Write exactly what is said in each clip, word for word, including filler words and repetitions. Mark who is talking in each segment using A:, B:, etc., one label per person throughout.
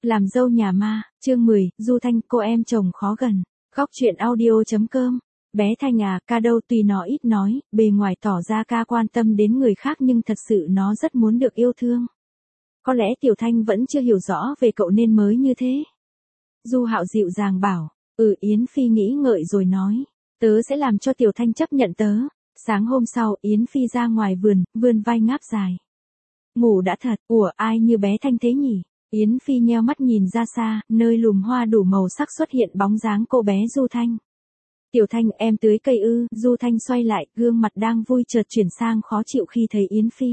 A: Làm dâu nhà ma, chương mười, Du Thanh, cô em chồng khó gần. Góc truyện audio.com. Bé Thanh à, ca đâu tuy nó ít nói, bề ngoài tỏ ra ca quan tâm đến người khác nhưng thật sự nó rất muốn được yêu thương. Có lẽ Tiểu Thanh vẫn chưa hiểu rõ về cậu nên mới như thế. Du Hạo dịu dàng bảo, ừ Yến Phi nghĩ ngợi rồi nói, tớ sẽ làm cho Tiểu Thanh chấp nhận tớ. Sáng hôm sau, Yến Phi ra ngoài vườn, vươn vai ngáp dài. Ngủ đã thật, ủa ai như bé Thanh thế nhỉ? Yến Phi nheo mắt nhìn ra xa, nơi lùm hoa đủ màu sắc xuất hiện bóng dáng cô bé Du Thanh. Tiểu Thanh em tưới cây ư, Du Thanh xoay lại, gương mặt đang vui chợt chuyển sang khó chịu khi thấy Yến Phi.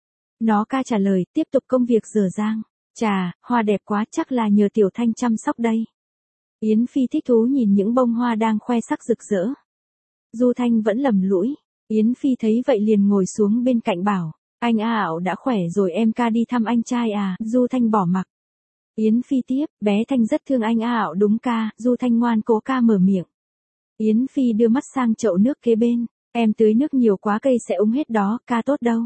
A: Nó ca trả lời, tiếp tục công việc rửa rang. Chà, hoa đẹp quá chắc là nhờ Tiểu Thanh chăm sóc đây. Yến Phi thích thú nhìn những bông hoa đang khoe sắc rực rỡ. Du Thanh vẫn lầm lũi. Yến Phi thấy vậy liền ngồi xuống bên cạnh bảo. Anh A ảo đã khỏe rồi em ca đi thăm anh trai à, Du Thanh bỏ mặc. Yến Phi tiếp, bé Thanh rất thương anh A ảo đúng ca, Du Thanh ngoan cố ca mở miệng. Yến Phi đưa mắt sang chậu nước kế bên, em tưới nước nhiều quá cây sẽ úng hết đó, ca tốt đâu.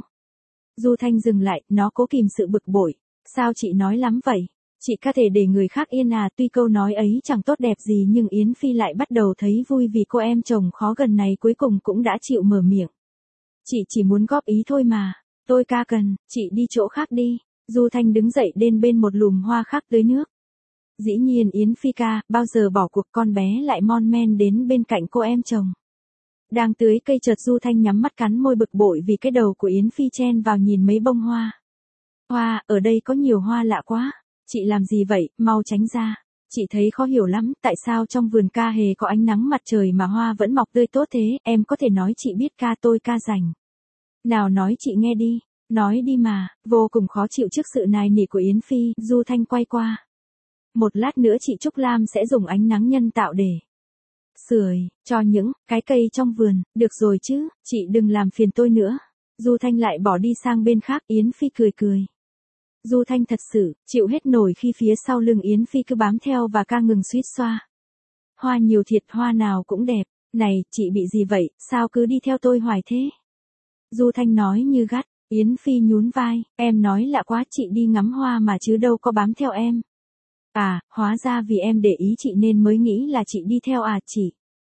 A: Du Thanh dừng lại, nó cố kìm sự bực bội, sao chị nói lắm vậy, chị ca thể để người khác yên à, tuy câu nói ấy chẳng tốt đẹp gì nhưng Yến Phi lại bắt đầu thấy vui vì cô em chồng khó gần này cuối cùng cũng đã chịu mở miệng. Chị chỉ muốn góp ý thôi mà. Tôi ca cần, chị đi chỗ khác đi. Du Thanh đứng dậy đến bên một lùm hoa khác tưới nước. Dĩ nhiên Yến Phi ca, bao giờ bỏ cuộc con bé lại mon men đến bên cạnh cô em chồng. Đang tưới cây chợt Du Thanh nhắm mắt cắn môi bực bội vì cái đầu của Yến Phi chen vào nhìn mấy bông hoa. Hoa, ở đây có nhiều hoa lạ quá. Chị làm gì vậy, mau tránh ra. Chị thấy khó hiểu lắm, tại sao trong vườn ca hề có ánh nắng mặt trời mà hoa vẫn mọc tươi tốt thế, em có thể nói chị biết ca tôi ca rành. Nào nói chị nghe đi, nói đi mà, vô cùng khó chịu trước sự nài nỉ của Yến Phi, Du Thanh quay qua. Một lát nữa chị Trúc Lam sẽ dùng ánh nắng nhân tạo để sưởi cho những cái cây trong vườn, được rồi chứ, chị đừng làm phiền tôi nữa. Du Thanh lại bỏ đi sang bên khác, Yến Phi cười cười. Du Thanh thật sự chịu hết nổi khi phía sau lưng Yến Phi cứ bám theo và ca ngừng suýt xoa. Hoa nhiều thiệt, hoa nào cũng đẹp, này, chị bị gì vậy, sao cứ đi theo tôi hoài thế? Du Thanh nói như gắt, Yến Phi nhún vai, em nói lạ quá chị đi ngắm hoa mà chứ đâu có bám theo em. À, hóa ra vì em để ý chị nên mới nghĩ là chị đi theo à chị.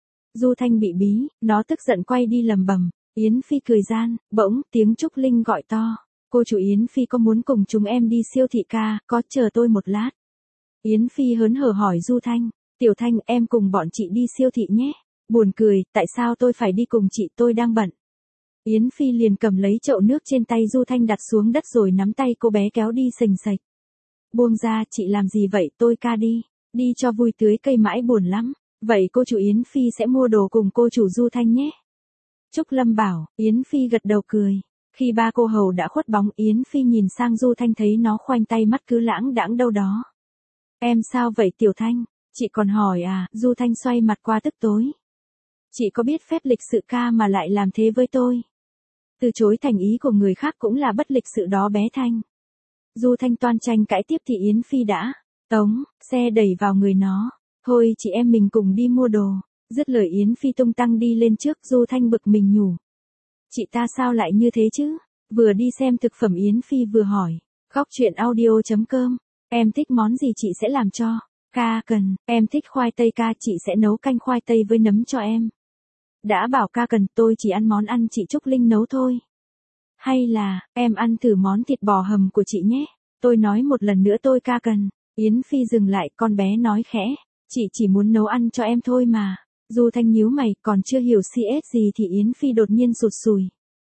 A: Du Thanh bị bí, nó tức giận quay đi lầm bầm, Yến Phi cười gian, bỗng tiếng Trúc Linh gọi to. Cô chủ Yến Phi có muốn cùng chúng em đi siêu thị ca, có chờ tôi một lát. Yến Phi hớn hở hỏi Du Thanh, Tiểu Thanh em cùng bọn chị đi siêu thị nhé. Buồn cười, tại sao tôi phải đi cùng chị, tôi đang bận. Yến Phi liền cầm lấy chậu nước trên tay Du Thanh đặt xuống đất rồi nắm tay cô bé kéo đi sềnh sạch. Buông ra, chị làm gì vậy, tôi ca đi, đi cho vui tưới cây mãi buồn lắm. Vậy cô chủ Yến Phi sẽ mua đồ cùng cô chủ Du Thanh nhé. Trúc Lâm bảo, Yến Phi gật đầu cười. Khi ba cô hầu đã khuất bóng, Yến Phi nhìn sang Du Thanh thấy nó khoanh tay mắt cứ lãng đãng đâu đó. Em sao vậy Tiểu Thanh? Chị còn hỏi à, Du Thanh xoay mặt qua tức tối. Chị có biết phép lịch sự ca mà lại làm thế với tôi? Từ chối thành ý của người khác cũng là bất lịch sự đó bé Thanh. Du Thanh toan tranh cãi tiếp thì Yến Phi đã tống xe đẩy vào người nó. Thôi chị em mình cùng đi mua đồ. Dứt lời Yến Phi tung tăng đi lên trước, Du Thanh bực mình nhủ. Chị ta sao lại như thế chứ? Vừa đi xem thực phẩm Yến Phi vừa hỏi. Góc truyện audio.com. Em thích món gì chị sẽ làm cho. Ca cần, em thích khoai tây ca chị sẽ nấu canh khoai tây với nấm cho em. Đã bảo ca cần, tôi chỉ ăn món ăn chị Trúc Linh nấu thôi. Hay là, em ăn thử món thịt bò hầm của chị nhé. Tôi nói một lần nữa tôi ca cần. Yến Phi dừng lại, con bé nói khẽ. Chị chỉ muốn nấu ăn cho em thôi mà. Du Thanh nhíu mày, còn chưa hiểu xê ét gì thì Yến Phi đột nhiên sụt sùi.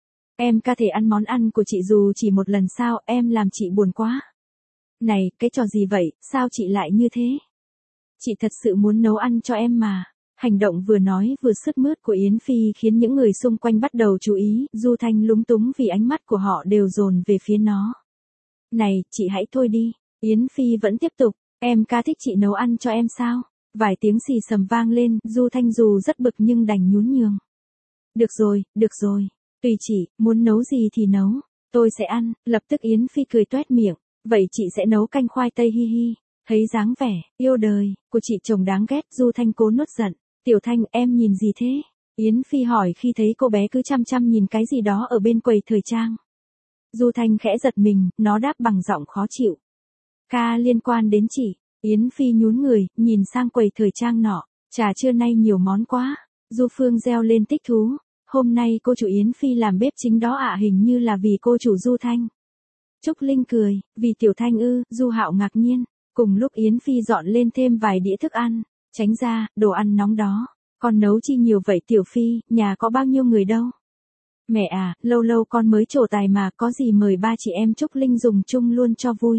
A: Em ca thể ăn món ăn của chị dù chỉ một lần sao, em làm chị buồn quá. Này, cái trò gì vậy, sao chị lại như thế? Chị thật sự muốn nấu ăn cho em mà. Hành động vừa nói vừa sướt mướt của Yến Phi khiến những người xung quanh bắt đầu chú ý, Du Thanh lúng túng vì ánh mắt của họ đều dồn về phía nó. Này, chị hãy thôi đi. Yến Phi vẫn tiếp tục, em ca thích chị nấu ăn cho em sao? Vài tiếng xì sầm vang lên, Du Thanh dù rất bực nhưng đành nhún nhường. Được rồi, được rồi. Tùy chị, muốn nấu gì thì nấu. Tôi sẽ ăn, lập tức Yến Phi cười toét miệng. Vậy chị sẽ nấu canh khoai tây hi hi. Thấy dáng vẻ, yêu đời, của chị chồng đáng ghét, Du Thanh cố nuốt giận. Tiểu Thanh em nhìn gì thế? Yến Phi hỏi khi thấy cô bé cứ chăm chăm nhìn cái gì đó ở bên quầy thời trang. Du Thanh khẽ giật mình, nó đáp bằng giọng khó chịu. Ca liên quan đến chị. Yến Phi nhún người, nhìn sang quầy thời trang nọ. Trà trưa nay nhiều món quá. Du Phương reo lên thích thú. Hôm nay cô chủ Yến Phi làm bếp chính đó ạ, hình như là vì cô chủ Du Thanh. Trúc Linh cười, vì Tiểu Thanh ư? Du Hạo ngạc nhiên. Cùng lúc Yến Phi dọn lên thêm vài đĩa thức ăn. Tránh ra, đồ ăn nóng đó. Con nấu chi nhiều vậy Tiểu Phi, nhà có bao nhiêu người đâu? Mẹ à, lâu lâu con mới trổ tài mà, có gì mời ba chị em Trúc Linh dùng chung luôn cho vui.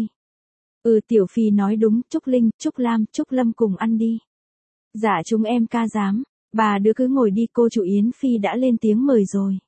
A: Ừ, Tiểu Phi nói đúng, Trúc Linh, Trúc Lam, Trúc Lâm cùng ăn đi. Dạ chúng em ca dám. Bà đứa cứ ngồi đi, cô chủ Yến Phi đã lên tiếng mời rồi.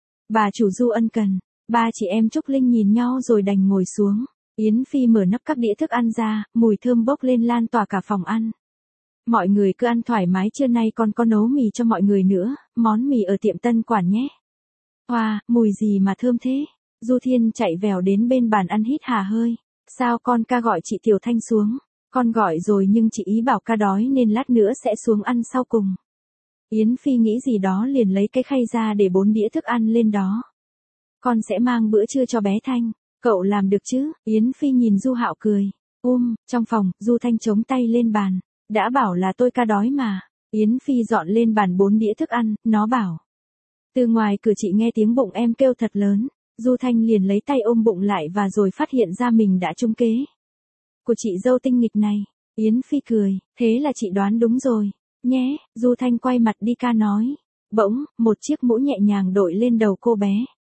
A: Bà chủ Du ân cần. Ba chị em Trúc Linh nhìn nhau rồi đành ngồi xuống. Yến Phi mở nắp các đĩa thức ăn ra, mùi thơm bốc lên lan tỏa cả phòng ăn. Mọi người cứ ăn thoải mái, trưa nay con có nấu mì cho mọi người nữa, món mì ở tiệm Tân Quản nhé. Wow, mùi gì mà thơm thế? Du Thiên chạy vèo đến bên bàn ăn hít hà hơi. Sao con ca gọi chị Tiểu Thanh xuống? Con gọi rồi nhưng chị ý bảo ca đói nên lát nữa sẽ xuống ăn sau cùng. Yến Phi nghĩ gì đó liền lấy cái khay ra để bốn đĩa thức ăn lên đó. Con sẽ mang bữa trưa cho bé Thanh. Cậu làm được chứ? Yến Phi nhìn Du Hạo cười. Um, trong phòng, Du Thanh chống tay lên bàn. Đã bảo là tôi ca đói mà. Yến Phi dọn lên bàn bốn đĩa thức ăn, nó bảo. Từ ngoài cửa chị nghe tiếng bụng em kêu thật lớn. Du Thanh liền lấy tay ôm bụng lại và rồi phát hiện ra mình đã trúng kế. Của chị dâu tinh nghịch này. Yến Phi cười, thế là chị đoán đúng rồi. Nhé, Du Thanh quay mặt đi ca nói. Bỗng, một chiếc mũ nhẹ nhàng đội lên đầu cô bé.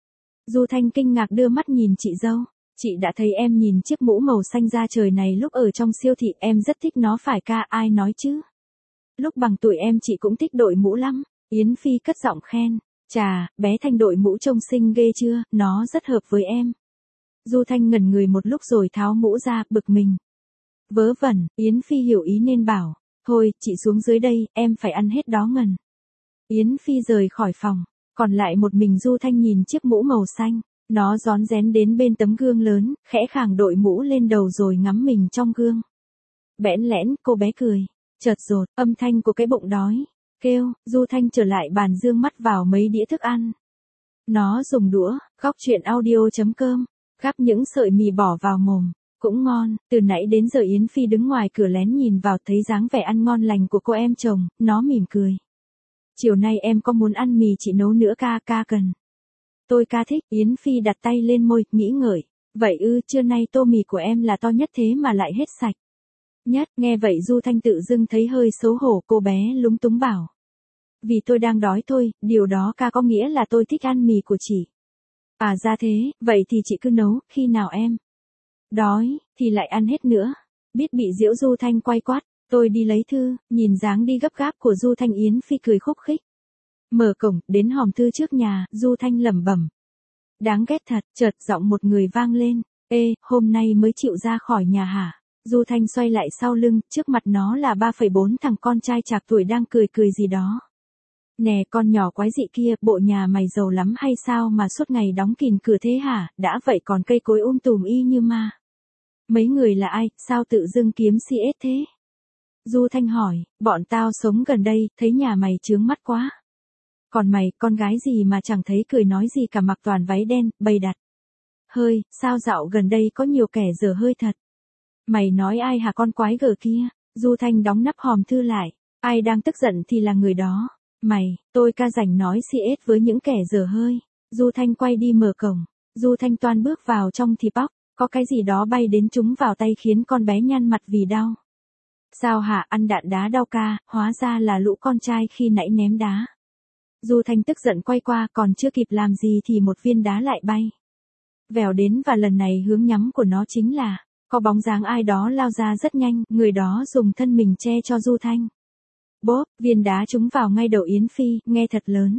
A: Du Thanh kinh ngạc đưa mắt nhìn chị dâu. Chị đã thấy em nhìn chiếc mũ màu xanh da trời này lúc ở trong siêu thị, em rất thích nó phải ca, ai nói chứ. Lúc bằng tuổi em chị cũng thích đội mũ lắm. Yến Phi cất giọng khen. Chà, bé Thanh đội mũ trông xinh ghê chưa, nó rất hợp với em. Du Thanh ngẩn người một lúc rồi tháo mũ ra, bực mình. Vớ vẩn, Yến Phi hiểu ý nên bảo. Thôi, chị xuống dưới đây, em phải ăn hết đó ngần. Yến Phi rời khỏi phòng. Còn lại một mình Du Thanh nhìn chiếc mũ màu xanh. Nó rón rén đến bên tấm gương lớn, khẽ khàng đội mũ lên đầu rồi ngắm mình trong gương. Bẽn lẽn, cô bé cười. Chợt rột, âm thanh của cái bụng đói. Kêu, Du Thanh trở lại bàn dương mắt vào mấy đĩa thức ăn. Nó dùng đũa, góc chuyện audio chấm com, gắp những sợi mì bỏ vào mồm. Cũng ngon, từ nãy đến giờ Yến Phi đứng ngoài cửa lén nhìn vào thấy dáng vẻ ăn ngon lành của cô em chồng, nó mỉm cười. Chiều nay em có muốn ăn mì chị nấu nữa ca, ca cần. Tôi ca thích, Yến Phi đặt tay lên môi, nghĩ ngợi. Vậy ư, trưa nay tô mì của em là to nhất thế mà lại hết sạch. Nhất, nghe vậy Du Thanh tự dưng thấy hơi xấu hổ, cô bé lúng túng bảo. Vì tôi đang đói thôi, điều đó ca có nghĩa là tôi thích ăn mì của chị. À ra thế, vậy thì chị cứ nấu, khi nào em đói, thì lại ăn hết nữa. Biết bị giễu Du Thanh quay quát, tôi đi lấy thư, nhìn dáng đi gấp gáp của Du Thanh Yến Phi cười khúc khích. Mở cổng, đến hòm thư trước nhà, Du Thanh lẩm bẩm. Đáng ghét thật, chợt giọng một người vang lên. Ê, hôm nay mới chịu ra khỏi nhà hả? Du Thanh xoay lại sau lưng, trước mặt nó là ba phẩy bốn thằng con trai trạc tuổi đang cười cười gì đó. Nè con nhỏ quái dị kia, bộ nhà mày giàu lắm hay sao mà suốt ngày đóng kìn cửa thế hả? Đã vậy còn cây cối um tùm y như ma. Mấy người là ai, sao tự dưng kiếm xê ét thế? Du Thanh hỏi, bọn tao sống gần đây, thấy nhà mày chướng mắt quá. Còn mày, con gái gì mà chẳng thấy cười nói gì cả, mặc toàn váy đen, bày đặt. Hơi, sao dạo gần đây có nhiều kẻ dở hơi thật. Mày nói ai hả con quái gở kia? Du Thanh đóng nắp hòm thư lại. Ai đang tức giận thì là người đó. Mày, tôi ca rảnh nói xê ét với những kẻ dở hơi. Du Thanh quay đi mở cổng. Du Thanh toan bước vào trong thì bóc, có cái gì đó bay đến trúng vào tay khiến con bé nhăn mặt vì đau. Sao hả, ăn đạn đá đau ca, hóa ra là lũ con trai khi nãy ném đá. Du Thanh tức giận quay qua, còn chưa kịp làm gì thì một viên đá lại bay. Vèo đến và lần này hướng nhắm của nó chính là, có bóng dáng ai đó lao ra rất nhanh, người đó dùng thân mình che cho Du Thanh. Bốp, viên đá trúng vào ngay đầu Yến Phi, nghe thật lớn.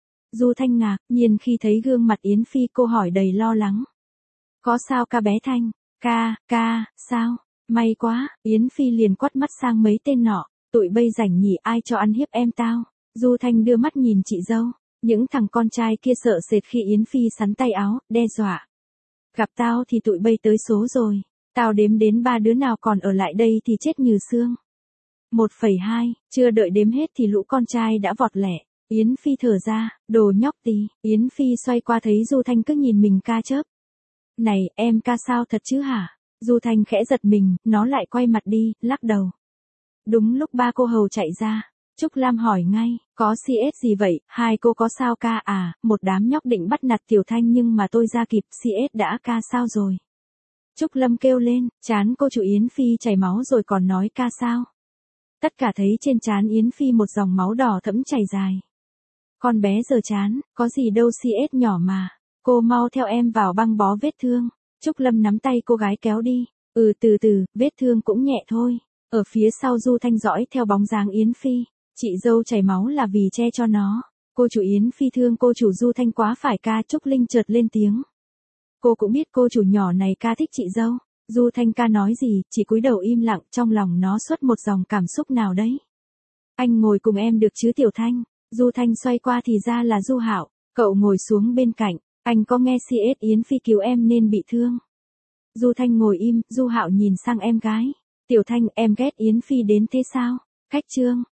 A: Du Thanh ngạc nhiên khi thấy gương mặt Yến Phi, cô hỏi đầy lo lắng. Có sao ca bé Thanh? Ca, ca, sao? May quá, Yến Phi liền quắt mắt sang mấy tên nọ, tụi bây rảnh nhỉ, ai cho ăn hiếp em tao? Du Thanh đưa mắt nhìn chị dâu, những thằng con trai kia sợ sệt khi Yến Phi sắn tay áo, đe dọa. Gặp tao thì tụi bây tới số rồi, tao đếm đến ba đứa nào còn ở lại đây thì chết như xương. một phẩy hai, chưa đợi đếm hết thì lũ con trai đã vọt lẻ. Yến Phi thở ra, đồ nhóc tí. Yến Phi xoay qua thấy Du Thanh cứ nhìn mình ca chớp. Này, em ca sao thật chứ hả? Du Thanh khẽ giật mình, nó lại quay mặt đi, lắc đầu. Đúng lúc ba cô hầu chạy ra, Trúc Lam hỏi ngay, có xê ét gì vậy, hai cô có sao ca à, một đám nhóc định bắt nạt Tiểu Thanh nhưng mà tôi ra kịp, xê ét đã ca sao rồi. Trúc Lâm kêu lên, trán cô chủ Yến Phi chảy máu rồi còn nói ca sao. Tất cả thấy trên trán Yến Phi một dòng máu đỏ thẫm chảy dài. Con bé giờ chán, có gì đâu xê ét nhỏ mà, cô mau theo em vào băng bó vết thương. Trúc Lâm nắm tay cô gái kéo đi, ừ từ từ, vết thương cũng nhẹ thôi. Ở phía sau Du Thanh dõi theo bóng dáng Yến Phi, chị dâu chảy máu là vì che cho nó. Cô chủ Yến Phi thương cô chủ Du Thanh quá phải ca. Trúc Linh chợt lên tiếng. Cô cũng biết cô chủ nhỏ này ca thích chị dâu. Du Thanh ca nói gì, chỉ cúi đầu im lặng, trong lòng nó xuất một dòng cảm xúc nào đấy. Anh ngồi cùng em được chứ Tiểu Thanh. Du Thanh xoay qua thì ra là Du Hạo, cậu ngồi xuống bên cạnh, anh có nghe xê ét Yến Phi cứu em nên bị thương. Du Thanh ngồi im, Du Hạo nhìn sang em gái. Tiểu Thanh, em ghét Yến Phi đến thế sao? Cách trương,